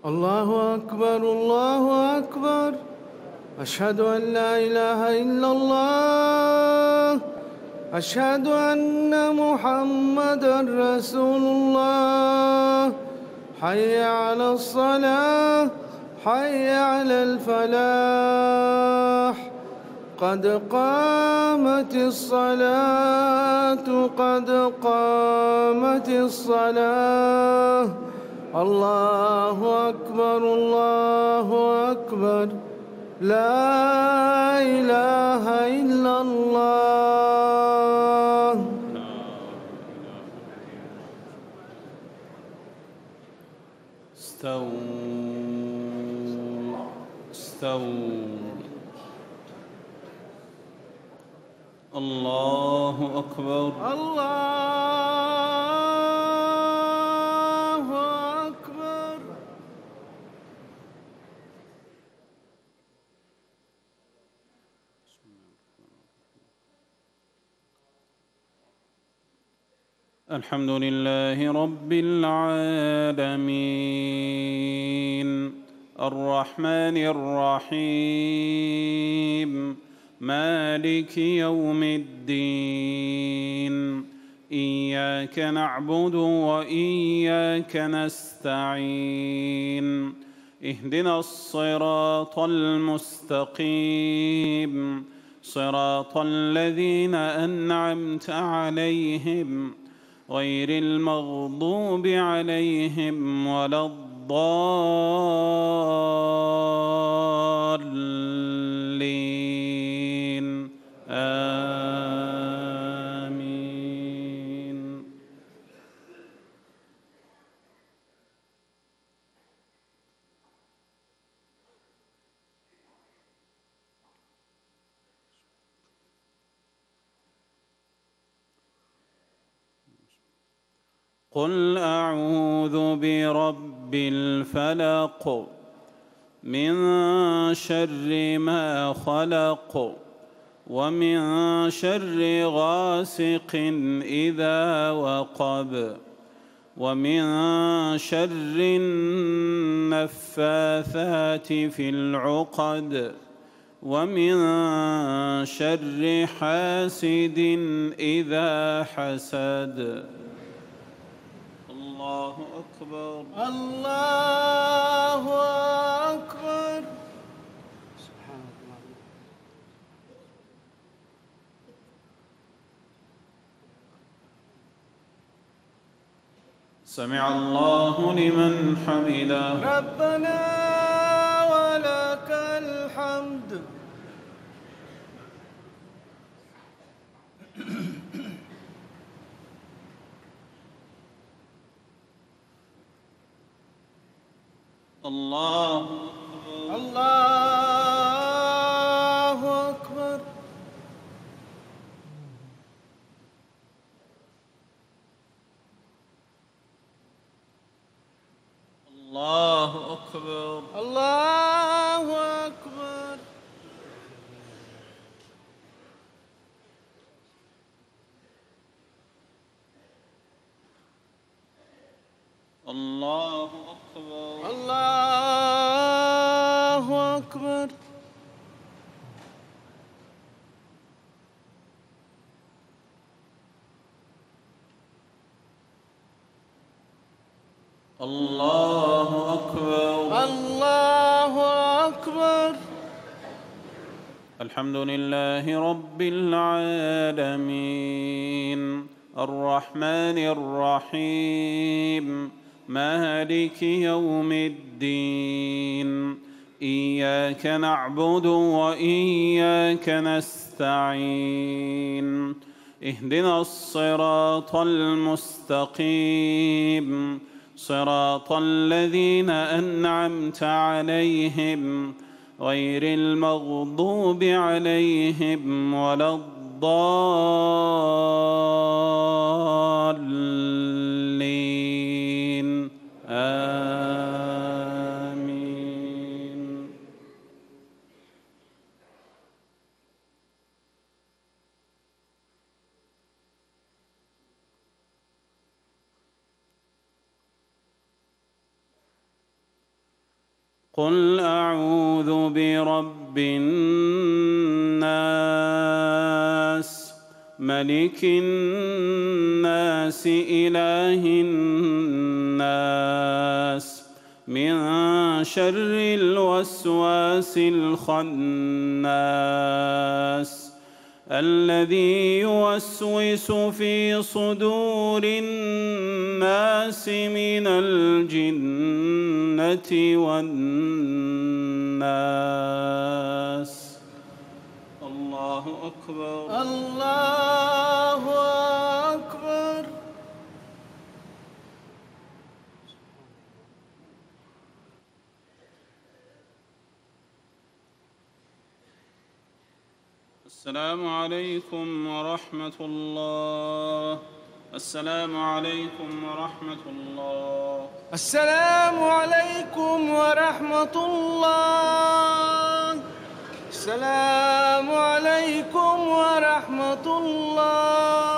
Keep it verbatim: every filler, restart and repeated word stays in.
الله أكبر الله أكبر. أشهد أن لا إله إلا الله. أشهد أن محمدًا رسول الله. حي على الصلاة حي على الفلاح. قد قامت الصلاة قد قامت الصلاة. الله أكبر الله أكبر. لا إله إلا الله. استووا استووا. الله أكبر الله أكبر. الحمد لله رب العالمين الرحمن الرحيم مالك يوم الدين. إياك نعبد وإياك نستعين. اهدنا الصراط المستقيم صراط الذين أنعمت عليهم غير المغضوب عليهم ولا الضالين. آمين. قل أعوذ برب الفلق من شر ما خلق ومن شر غاسق إذا وقب ومن شر النفاثات في العقد ومن شر حاسد إذا حسد. الله أكبر الله أكبر. سبحان الله. سمع الله لمن حمده. ربنا ولك الحمد. الله الله أكبر. الله أكبر الله أكبر. الله أكبر الله أكبر. الله أكبر الله أكبر. الحمد لله رب العالمين الرحمن الرحيم مالك يوم الدين. إياك نعبد وإياك نستعين. اهدنا الصراط المستقيم صراط الذين أنعمت عليهم غير المغضوب عليهم ولا الضالين. آمين. قل أعوذ برب الناس ملك الناس إله الناس من شر الوسواس الخناس الذي يوسوس في صدور الناس من الجنة والناس. الله أكبر. الله أكبر. السلام عليكم ورحمة الله. السلام عليكم ورحمة الله. السلام عليكم ورحمة الله. السلام عليكم ورحمة الله.